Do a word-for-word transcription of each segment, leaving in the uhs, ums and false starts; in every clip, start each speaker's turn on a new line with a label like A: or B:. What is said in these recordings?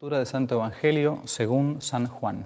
A: Lectura del Santo Evangelio según San Juan.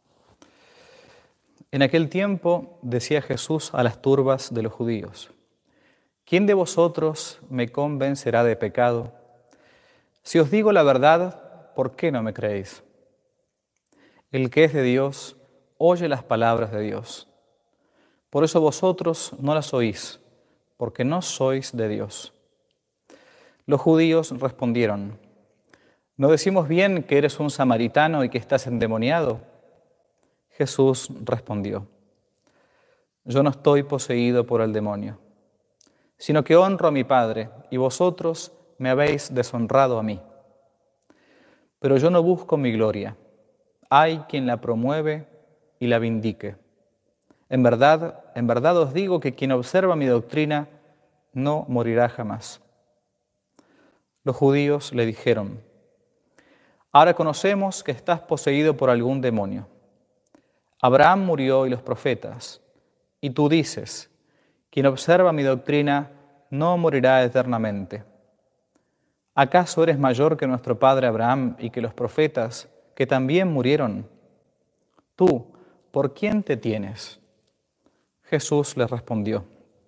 A: En aquel tiempo decía Jesús a las turbas de los judíos: ¿Quién de vosotros me convencerá de pecado? Si os digo la verdad, ¿por qué no me creéis? El que es de Dios, oye las palabras de Dios. Por eso vosotros no las oís, porque no sois de Dios. Los judíos respondieron: ¿no decimos bien que eres un samaritano y que estás endemoniado? Jesús respondió: yo no estoy poseído por el demonio, sino que honro a mi Padre, y vosotros me habéis deshonrado a mí. Pero yo no busco mi gloria. Hay quien la promueve y la vindique. En verdad, en verdad os digo que quien observa mi doctrina no morirá jamás. Los judíos le dijeron: ahora conocemos que estás poseído por algún demonio. Abraham murió y los profetas, y tú dices: quien observa mi doctrina no morirá eternamente. ¿Acaso eres mayor que nuestro padre Abraham y que los profetas, que también murieron? Tú, ¿por quién te tienes? Jesús les respondió: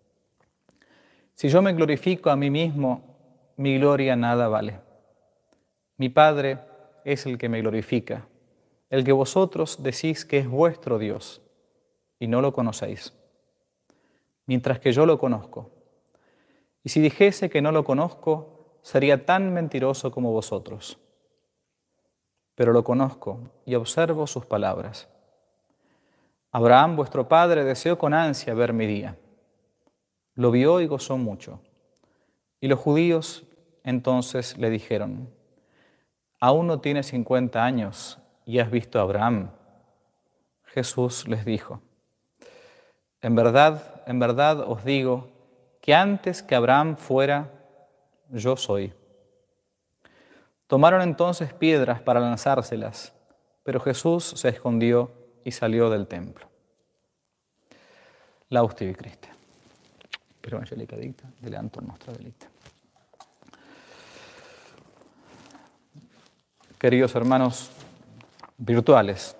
A: si yo me glorifico a mí mismo, mi gloria nada vale. Mi Padre es el que me glorifica, el que vosotros decís que es vuestro Dios, y no lo conocéis, mientras que yo lo conozco. Y si dijese que no lo conozco, sería tan mentiroso como vosotros. Pero lo conozco y observo sus palabras. Abraham, vuestro padre, deseó con ansia ver mi día. Lo vio y gozó mucho. Y los judíos entonces le dijeron: aún no tienes cincuenta años y has visto a Abraham. Jesús les dijo: en verdad, en verdad os digo que antes que Abraham fuera, yo soy. Tomaron entonces piedras para lanzárselas, pero Jesús se escondió y salió del templo. Laudetur tibi Christi. Per evangelica dicta, deleantur nostra delicta. Queridos hermanos virtuales,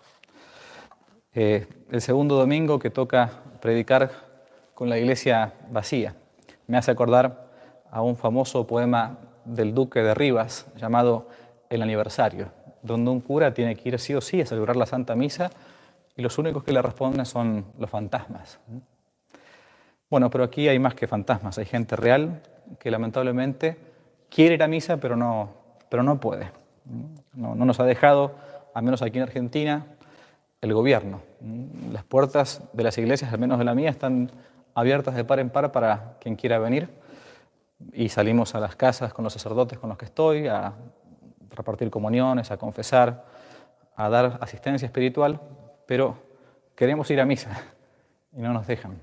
A: eh, el segundo domingo que toca predicar con la iglesia vacía me hace acordar a un famoso poema del duque de Rivas llamado El aniversario, donde un cura tiene que ir sí o sí a celebrar la Santa Misa y los únicos que le responden son los fantasmas. Bueno, pero aquí hay más que fantasmas, hay gente real que lamentablemente quiere ir a misa pero no, pero no puede. No, no nos ha dejado, al menos aquí en Argentina, el gobierno. Las puertas de las iglesias, al menos de la mía, están abiertas de par en par para quien quiera venir, y salimos a las casas con los sacerdotes con los que estoy a repartir comuniones, a confesar, a dar asistencia espiritual, pero queremos ir a misa y no nos dejan.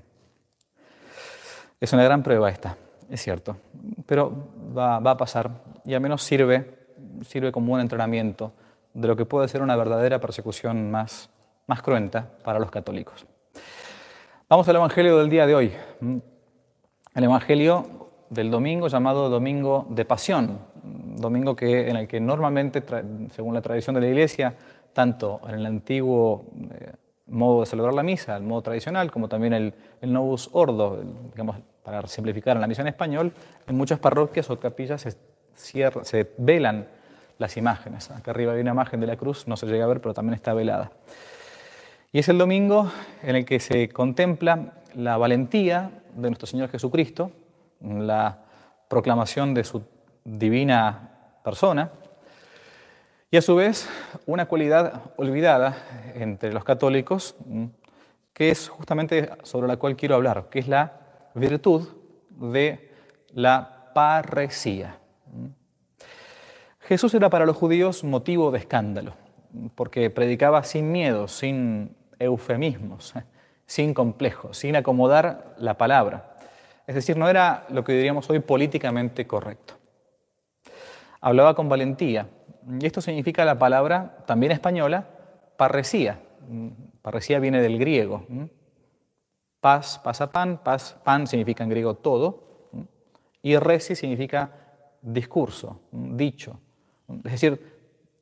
A: Es una gran prueba esta, es cierto, pero va, va a pasar, y al menos sirve, sirve como un entrenamiento de lo que puede ser una verdadera persecución más, más cruenta para los católicos. Vamos al Evangelio del día de hoy, el Evangelio del domingo llamado Domingo de Pasión, domingo que, en el que normalmente, según la tradición de la Iglesia, tanto en el antiguo eh, modo de celebrar la misa, el modo tradicional, como también el, el Novus Ordo, el, digamos, para simplificar en la misa en español, en muchas parroquias o capillas se, cierra, se velan las imágenes. Acá arriba hay una imagen de la cruz, no se llega a ver, pero también está velada. Y es el domingo en el que se contempla la valentía de nuestro Señor Jesucristo, la proclamación de su divina persona, y a su vez una cualidad olvidada entre los católicos, que es justamente sobre la cual quiero hablar, que es la virtud de la parresía. Jesús era para los judíos motivo de escándalo, porque predicaba sin miedo, sin eufemismos, sin complejos, sin acomodar la palabra. Es decir, no era lo que diríamos hoy políticamente correcto. Hablaba con valentía, y esto significa la palabra, también española, parresía. Parresía viene del griego. Pas, pasapan, pas, pan significa en griego todo, y resi significa discurso, dicho. Es decir,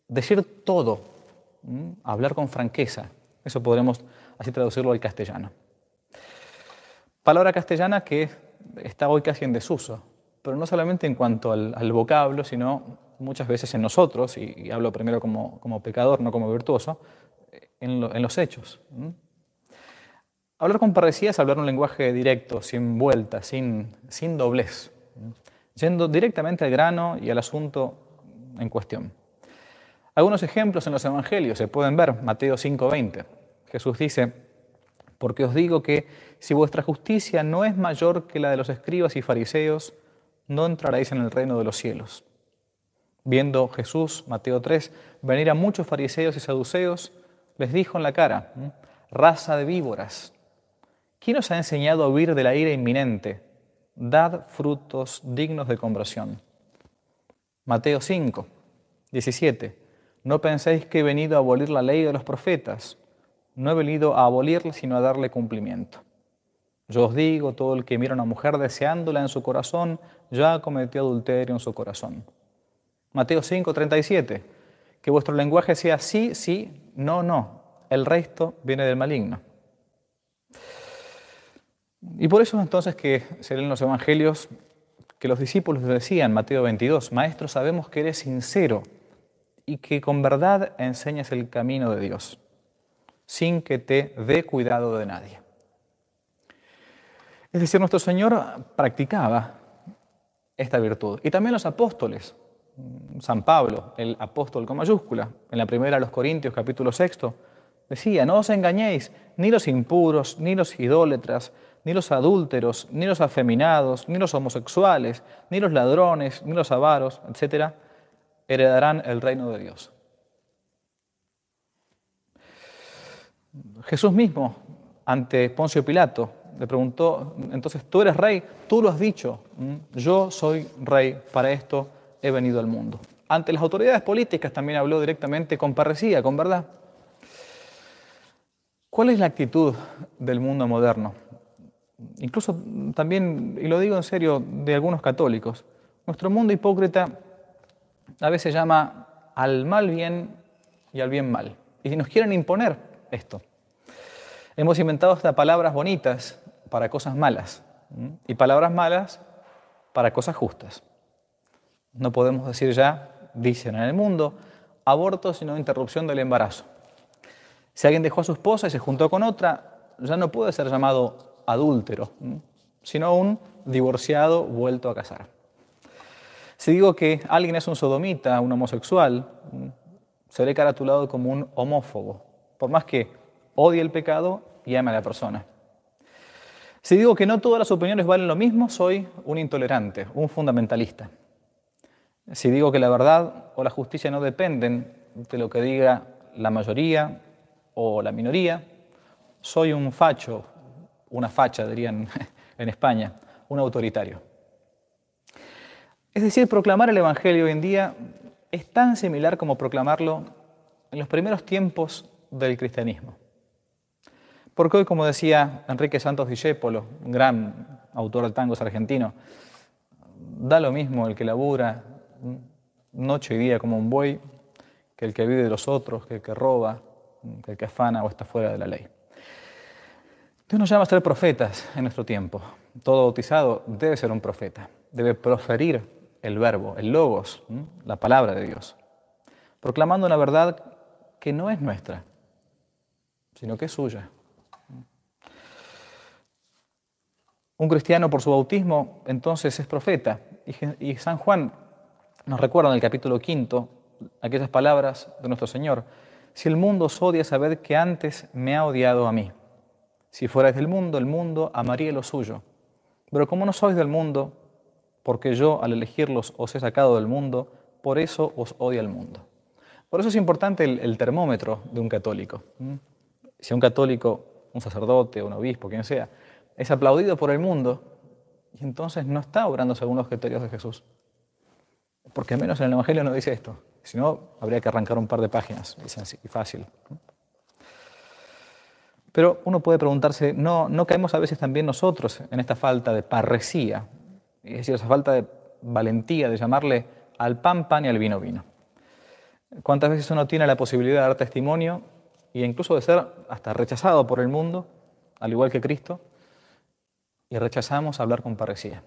A: decir todo, ¿m? Hablar con franqueza. Eso podremos así traducirlo al castellano. Palabra castellana que está hoy casi en desuso, pero no solamente en cuanto al, al vocablo, sino muchas veces en nosotros, y, y hablo primero como, como pecador, no como virtuoso, en, lo, en los hechos. ¿m? Hablar con parresía es hablar un lenguaje directo, sin vuelta, sin, sin doblez, ¿m? Yendo directamente al grano y al asunto en cuestión. Algunos ejemplos en los evangelios se pueden ver. Mateo cinco veinte. Jesús dice: porque os digo que si vuestra justicia no es mayor que la de los escribas y fariseos, no entraréis en el reino de los cielos. Viendo Jesús, Mateo tres, venir a muchos fariseos y saduceos, les dijo en la cara: raza de víboras, ¿quién os ha enseñado a huir de la ira inminente? Dad frutos dignos de conversión. Mateo cinco diecisiete. No penséis que he venido a abolir la ley de los profetas. No he venido a abolirla, sino a darle cumplimiento. Yo os digo, todo el que mira a una mujer deseándola en su corazón, ya cometió adulterio en su corazón. Mateo cinco treinta y siete. Que vuestro lenguaje sea sí, sí, no, no. El resto viene del maligno. Y por eso entonces que se leen los evangelios que los discípulos decían, Mateo veintidós, Maestro, sabemos que eres sincero y que con verdad enseñas el camino de Dios, sin que te dé cuidado de nadie. Es decir, nuestro Señor practicaba esta virtud. Y también los apóstoles. San Pablo, el apóstol con mayúscula, en la primera de los Corintios, capítulo sexto, decía: no os engañéis, ni los impuros, ni los idólatras, ni los adúlteros, ni los afeminados, ni los homosexuales, ni los ladrones, ni los avaros, etcétera, heredarán el reino de Dios. Jesús mismo, ante Poncio Pilato, le preguntó: entonces, ¿tú eres rey? Tú lo has dicho. Yo soy rey, para esto he venido al mundo. Ante las autoridades políticas también habló directamente con parresía, con verdad. ¿Cuál es la actitud del mundo moderno? Incluso también, y lo digo en serio, de algunos católicos. Nuestro mundo hipócrita a veces llama al mal bien y al bien mal. Y nos quieren imponer esto. Hemos inventado hasta palabras bonitas para cosas malas y palabras malas para cosas justas. No podemos decir ya, dicen en el mundo, aborto sino interrupción del embarazo. Si alguien dejó a su esposa y se juntó con otra, ya no puede ser llamado adúltero, sino un divorciado vuelto a casar. Si digo que alguien es un sodomita, un homosexual, seré caratulado como un homófobo, por más que odie el pecado y ame a la persona. Si digo que no todas las opiniones valen lo mismo, soy un intolerante, un fundamentalista. Si digo que la verdad o la justicia no dependen de lo que diga la mayoría o la minoría, soy un facho, una facha dirían en España, un autoritario. Es decir, proclamar el Evangelio hoy en día es tan similar como proclamarlo en los primeros tiempos del cristianismo. Porque hoy, como decía Enrique Santos Discépolo, un gran autor de tangos argentino, da lo mismo el que labura noche y día como un buey, que el que vive de los otros, que el que roba, que el que afana o está fuera de la ley. Dios nos llama a ser profetas en nuestro tiempo. Todo bautizado debe ser un profeta, debe proferir el verbo, el logos, la palabra de Dios, proclamando una verdad que no es nuestra, sino que es suya. Un cristiano por su bautismo entonces es profeta, y San Juan nos recuerda en el capítulo quinto aquellas palabras de nuestro Señor: si el mundo os odia, sabed que antes me ha odiado a mí. Si fuerais del mundo, el mundo amaría lo suyo. Pero como no sois del mundo, porque yo al elegirlos os he sacado del mundo, por eso os odia el mundo. Por eso es importante el, el termómetro de un católico. Si un católico, un sacerdote, un obispo, quien sea, es aplaudido por el mundo, y entonces no está obrando según los criterios de Jesús. Porque al menos en el Evangelio no dice esto. Si no, habría que arrancar un par de páginas, y fácil. Pero uno puede preguntarse, ¿no, ¿no caemos a veces también nosotros en esta falta de parresía? Es decir, esa falta de valentía de llamarle al pan pan y al vino vino. ¿Cuántas veces uno tiene la posibilidad de dar testimonio e incluso de ser hasta rechazado por el mundo, al igual que Cristo, y rechazamos hablar con parresía?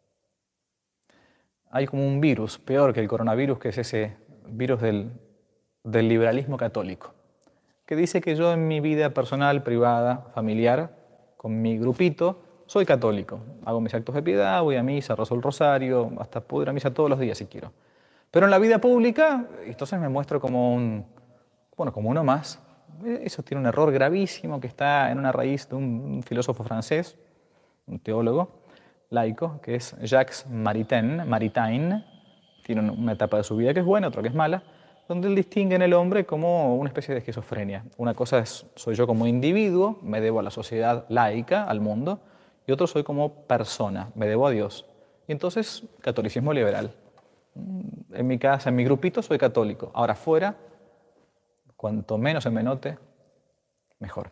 A: Hay como un virus, peor que el coronavirus, que es ese virus del, del liberalismo católico, que dice que yo en mi vida personal, privada, familiar, con mi grupito, soy católico. Hago mis actos de piedad, voy a misa, rezo el rosario, hasta puedo ir a misa todos los días si quiero. Pero en la vida pública, entonces me muestro como un, bueno, como uno más. Eso tiene un error gravísimo que está en una raíz de un filósofo francés, un teólogo laico, que es Jacques Maritain. Maritain tiene una etapa de su vida que es buena, otra que es mala, donde él distingue en el hombre como una especie de esquizofrenia. Una cosa es, soy yo como individuo, me debo a la sociedad laica, al mundo, y otro soy como persona, me debo a Dios. Y entonces, catolicismo liberal. En mi casa, en mi grupito, soy católico. Ahora fuera, cuanto menos se me note, mejor.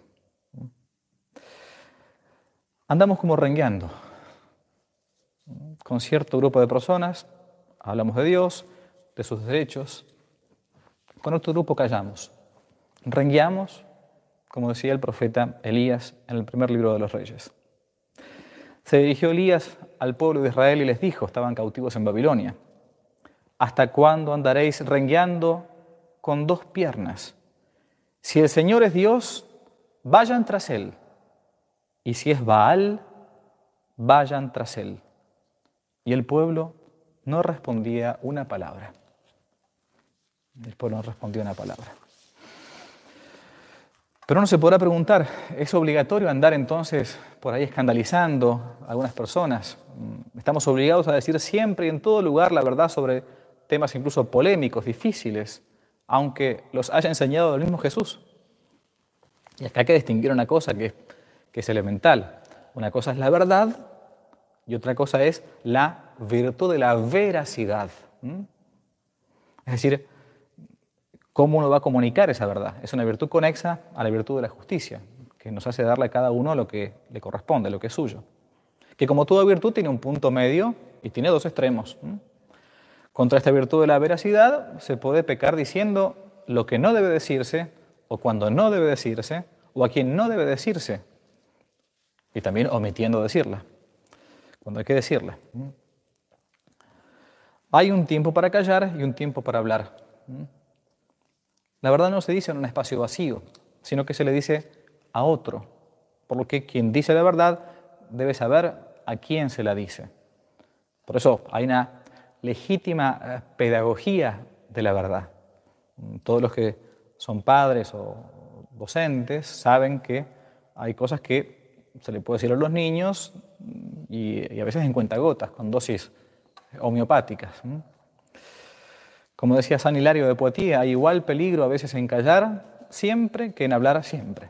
A: Andamos como rengueando. Con cierto grupo de personas, hablamos de Dios, de sus derechos. Con otro grupo callamos. Rengueamos, como decía el profeta Elías en el primer libro de los Reyes. Se dirigió Elías al pueblo de Israel y les dijo, estaban cautivos en Babilonia: ¿hasta cuándo andaréis rengueando con dos piernas? Si el Señor es Dios, vayan tras Él. Y si es Baal, vayan tras Él. Y el pueblo no respondía una palabra. El pueblo no respondía una palabra. Pero uno se podrá preguntar, ¿es obligatorio andar entonces por ahí escandalizando a algunas personas? ¿Estamos obligados a decir siempre y en todo lugar la verdad sobre temas incluso polémicos, difíciles, aunque los haya enseñado el mismo Jesús? Y acá hay que distinguir una cosa que, que es elemental. Una cosa es la verdad y otra cosa es la virtud de la veracidad. ¿Mm? Es decir, ¿cómo uno va a comunicar esa verdad? Es una virtud conexa a la virtud de la justicia, que nos hace darle a cada uno lo que le corresponde, lo que es suyo. Que como toda virtud tiene un punto medio y tiene dos extremos. ¿Mm? Contra esta virtud de la veracidad se puede pecar diciendo lo que no debe decirse, o cuando no debe decirse, o a quien no debe decirse, y también omitiendo decirla, cuando hay que decirla. Hay un tiempo para callar y un tiempo para hablar. La verdad no se dice en un espacio vacío, sino que se le dice a otro, por lo que quien dice la verdad debe saber a quién se la dice. Por eso hay una legítima pedagogía de la verdad. Todos los que son padres o docentes saben que hay cosas que se le puede decir a los niños y, y a veces en cuentagotas, con dosis homeopáticas. Como decía San Hilario de Poitiers, hay igual peligro a veces en callar siempre que en hablar siempre.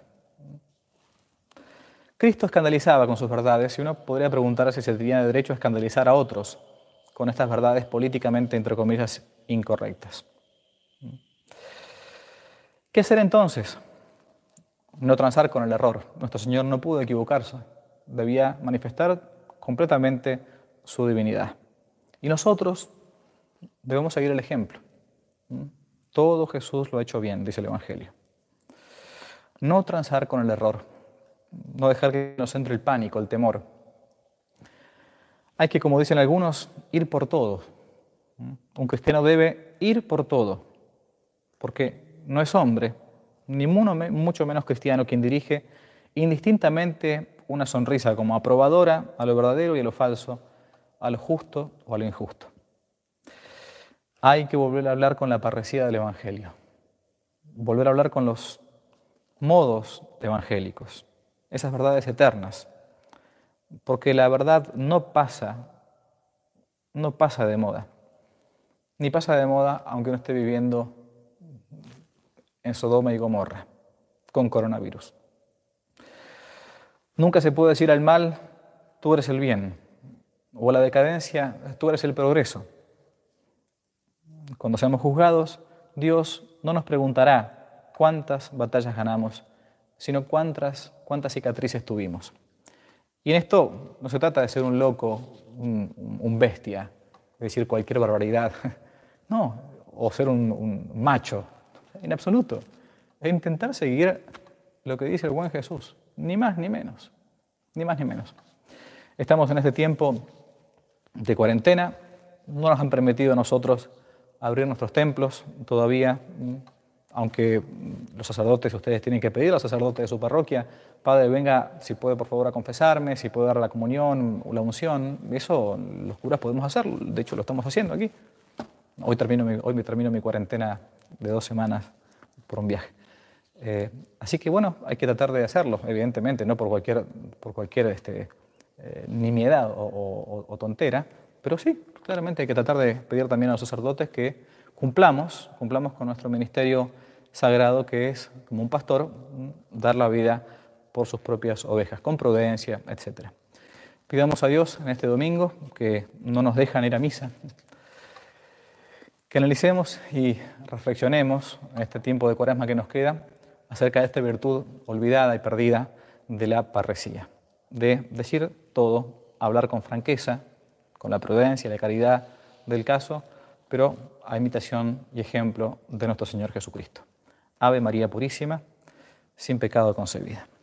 A: Cristo escandalizaba con sus verdades y uno podría preguntarse si se tenía derecho a escandalizar a otros con estas verdades políticamente, entre comillas, incorrectas. ¿Qué hacer entonces? No transar con el error. Nuestro Señor no pudo equivocarse. Debía manifestar completamente su divinidad. Y nosotros debemos seguir el ejemplo. Todo Jesús lo ha hecho bien, dice el Evangelio. No transar con el error. No dejar que nos entre el pánico, el temor. Hay que, como dicen algunos, ir por todo. Un cristiano debe ir por todo, porque no es hombre, ni mucho menos cristiano, quien dirige indistintamente una sonrisa como aprobadora a lo verdadero y a lo falso, a lo justo o a lo injusto. Hay que volver a hablar con la parresía del Evangelio, volver a hablar con los modos evangélicos, esas verdades eternas, porque la verdad no pasa, no pasa de moda, ni pasa de moda aunque uno esté viviendo en Sodoma y Gomorra, con coronavirus. Nunca se puede decir al mal, tú eres el bien, o a la decadencia, tú eres el progreso. Cuando seamos juzgados, Dios no nos preguntará cuántas batallas ganamos, sino cuántas, cuántas cicatrices tuvimos. Y en esto no se trata de ser un loco, un, un bestia, de decir cualquier barbaridad. No, o ser un, un macho, en absoluto. Es intentar seguir lo que dice el buen Jesús, ni más ni menos, ni más ni menos. Estamos en este tiempo de cuarentena, no nos han permitido a nosotros abrir nuestros templos todavía, aunque los sacerdotes, ustedes tienen que pedir al sacerdote de su parroquia, Padre, venga, si puede por favor a confesarme, si puede dar la comunión o la unción. Eso los curas podemos hacer, de hecho lo estamos haciendo aquí. Hoy termino mi, hoy me termino mi cuarentena de dos semanas por un viaje. Eh, así que bueno, hay que tratar de hacerlo, evidentemente, no por cualquier, por cualquier este, eh, nimiedad o, o, o tontera, pero sí, claramente hay que tratar de pedir también a los sacerdotes que cumplamos, cumplamos con nuestro ministerio sagrado, que es, como un pastor, dar la vida por sus propias ovejas, con prudencia, etcétera. Pidamos a Dios en este domingo que no nos dejan ir a misa, que analicemos y reflexionemos en este tiempo de Cuaresma que nos queda acerca de esta virtud olvidada y perdida de la parresía, de decir todo, hablar con franqueza, con la prudencia y la caridad del caso, pero a imitación y ejemplo de nuestro Señor Jesucristo. Ave María Purísima, sin pecado concebida.